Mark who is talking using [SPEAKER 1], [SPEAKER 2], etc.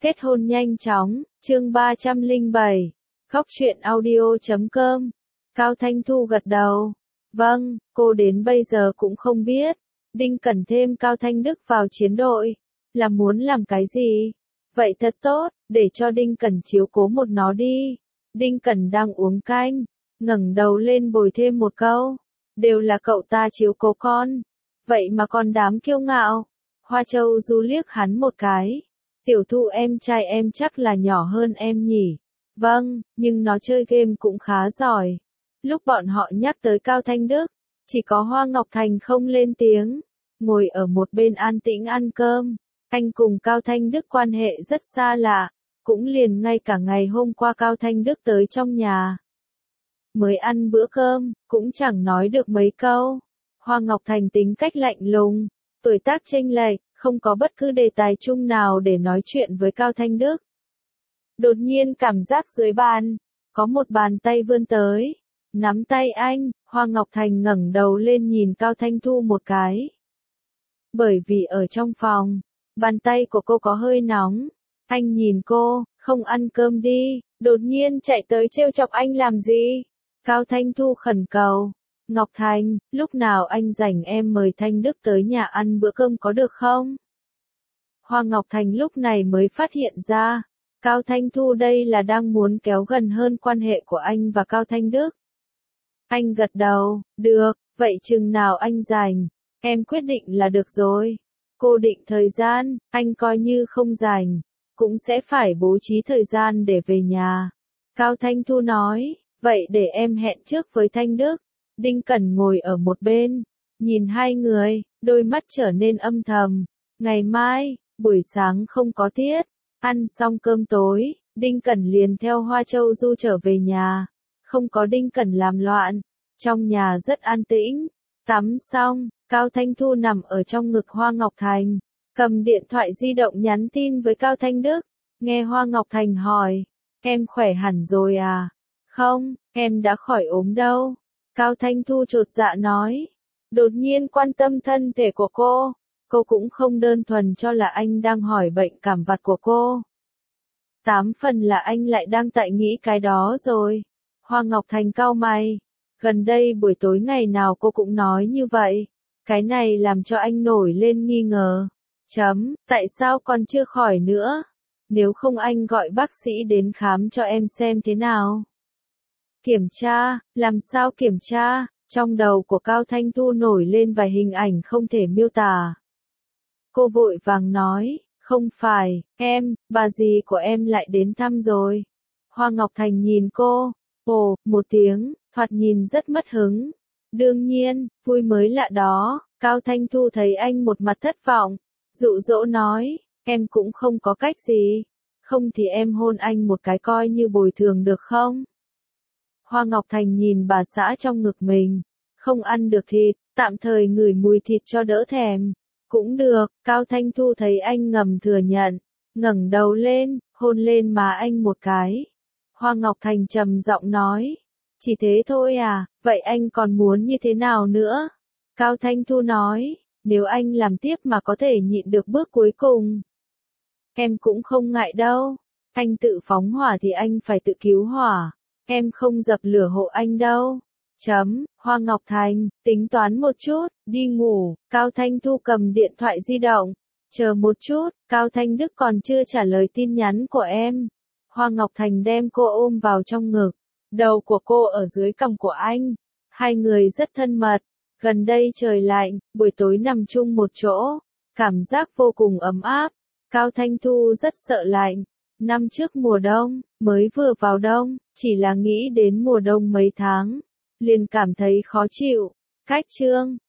[SPEAKER 1] Kết hôn nhanh chóng, chương 307. Khóc chuyện audio.com. Cao Thanh Thu gật đầu. Vâng, cô đến bây giờ cũng không biết. Đinh Cẩn thêm Cao Thanh Đức vào chiến đội. Là muốn làm cái gì? Vậy thật tốt, để cho Đinh Cẩn chiếu cố một nó đi. Đinh Cẩn đang uống canh, ngẩng đầu lên bồi thêm một câu. Đều là cậu ta chiếu cố con. Vậy mà con đám kiêu ngạo. Hoa Châu Du liếc hắn một cái. Tiểu Thu em trai em chắc là nhỏ hơn em nhỉ? Vâng, nhưng nó chơi game cũng khá giỏi. Lúc bọn họ nhắc tới Cao Thanh Đức, chỉ có Hoa Ngọc Thành không lên tiếng, ngồi ở một bên an tĩnh ăn cơm. Anh cùng Cao Thanh Đức quan hệ rất xa lạ, cũng liền ngay cả ngày hôm qua Cao Thanh Đức tới trong nhà. Mới ăn bữa cơm, cũng chẳng nói được mấy câu. Hoa Ngọc Thành tính cách lạnh lùng, tuổi tác chênh lệch, không có bất cứ đề tài chung nào để nói chuyện với Cao Thanh Đức. Đột nhiên cảm giác dưới bàn, có một bàn tay vươn tới, nắm tay anh. Hoa Ngọc Thành ngẩng đầu lên nhìn Cao Thanh Thu một cái. Bởi vì ở trong phòng, bàn tay của cô có hơi nóng. Anh nhìn cô, không ăn cơm đi, đột nhiên chạy tới trêu chọc anh làm gì? Cao Thanh Thu khẩn cầu. Ngọc Thành, lúc nào anh rảnh em mời Thanh Đức tới nhà ăn bữa cơm có được không? Hoa Ngọc Thành lúc này mới phát hiện ra, Cao Thanh Thu đây là đang muốn kéo gần hơn quan hệ của anh và Cao Thanh Đức. Anh gật đầu, được, vậy chừng nào anh rảnh, em quyết định là được rồi. Cô định thời gian, anh coi như không rảnh, cũng sẽ phải bố trí thời gian để về nhà. Cao Thanh Thu nói, vậy để em hẹn trước với Thanh Đức. Đinh Cẩn ngồi ở một bên, nhìn hai người, đôi mắt trở nên âm thầm. Ngày mai, buổi sáng không có tiết, ăn xong cơm tối, Đinh Cẩn liền theo Hoa Châu Du trở về nhà. Không có Đinh Cẩn làm loạn, trong nhà rất an tĩnh. Tắm xong, Cao Thanh Thu nằm ở trong ngực Hoa Ngọc Thành, cầm điện thoại di động nhắn tin với Cao Thanh Đức. Nghe Hoa Ngọc Thành hỏi, em khỏe hẳn rồi à? Không, em đã khỏi ốm đâu. Cao Thanh Thu chột dạ nói, đột nhiên quan tâm thân thể của cô cũng không đơn thuần cho là anh đang hỏi bệnh cảm vặt của cô. 8 phần là anh lại đang tại nghĩ cái đó rồi. Hoa Ngọc Thành cau mày, gần đây buổi tối ngày nào cô cũng nói như vậy, cái này làm cho anh nổi lên nghi ngờ. Tại sao còn chưa khỏi nữa? Nếu không anh gọi bác sĩ đến khám cho em xem thế nào. Kiểm tra, làm sao kiểm tra? Trong đầu của Cao Thanh Thu nổi lên vài hình ảnh không thể miêu tả. Cô vội vàng nói, không phải, bà dì của em lại đến thăm rồi. Hoa Ngọc Thành nhìn cô, ồ, một tiếng, thoạt nhìn rất mất hứng. Đương nhiên, vui mới lạ đó. Cao Thanh Thu thấy anh một mặt thất vọng, dụ dỗ nói, em cũng không có cách gì. Không thì em hôn anh một cái coi như bồi thường được không? Hoa Ngọc Thành nhìn bà xã trong ngực mình, không ăn được thịt, tạm thời ngửi mùi thịt cho đỡ thèm. Cũng được, Cao Thanh Thu thấy anh ngầm thừa nhận, ngẩng đầu lên, hôn lên má anh một cái. Hoa Ngọc Thành trầm giọng nói, chỉ thế thôi à, vậy anh còn muốn như thế nào nữa? Cao Thanh Thu nói, nếu anh làm tiếp mà có thể nhịn được bước cuối cùng, em cũng không ngại đâu. Anh tự phóng hỏa thì anh phải tự cứu hỏa, em không dập lửa hộ anh đâu. Hoa Ngọc Thành, tính toán một chút, đi ngủ. Cao Thanh Thu cầm điện thoại di động. Chờ một chút, Cao Thanh Đức còn chưa trả lời tin nhắn của em. Hoa Ngọc Thành đem cô ôm vào trong ngực. Đầu của cô ở dưới cằm của anh. Hai người rất thân mật. Gần đây trời lạnh, buổi tối nằm chung một chỗ. Cảm giác vô cùng ấm áp. Cao Thanh Thu rất sợ lạnh. Năm trước mùa đông, mới vừa vào đông, chỉ là nghĩ đến mùa đông mấy tháng, liền cảm thấy khó chịu. Cách chương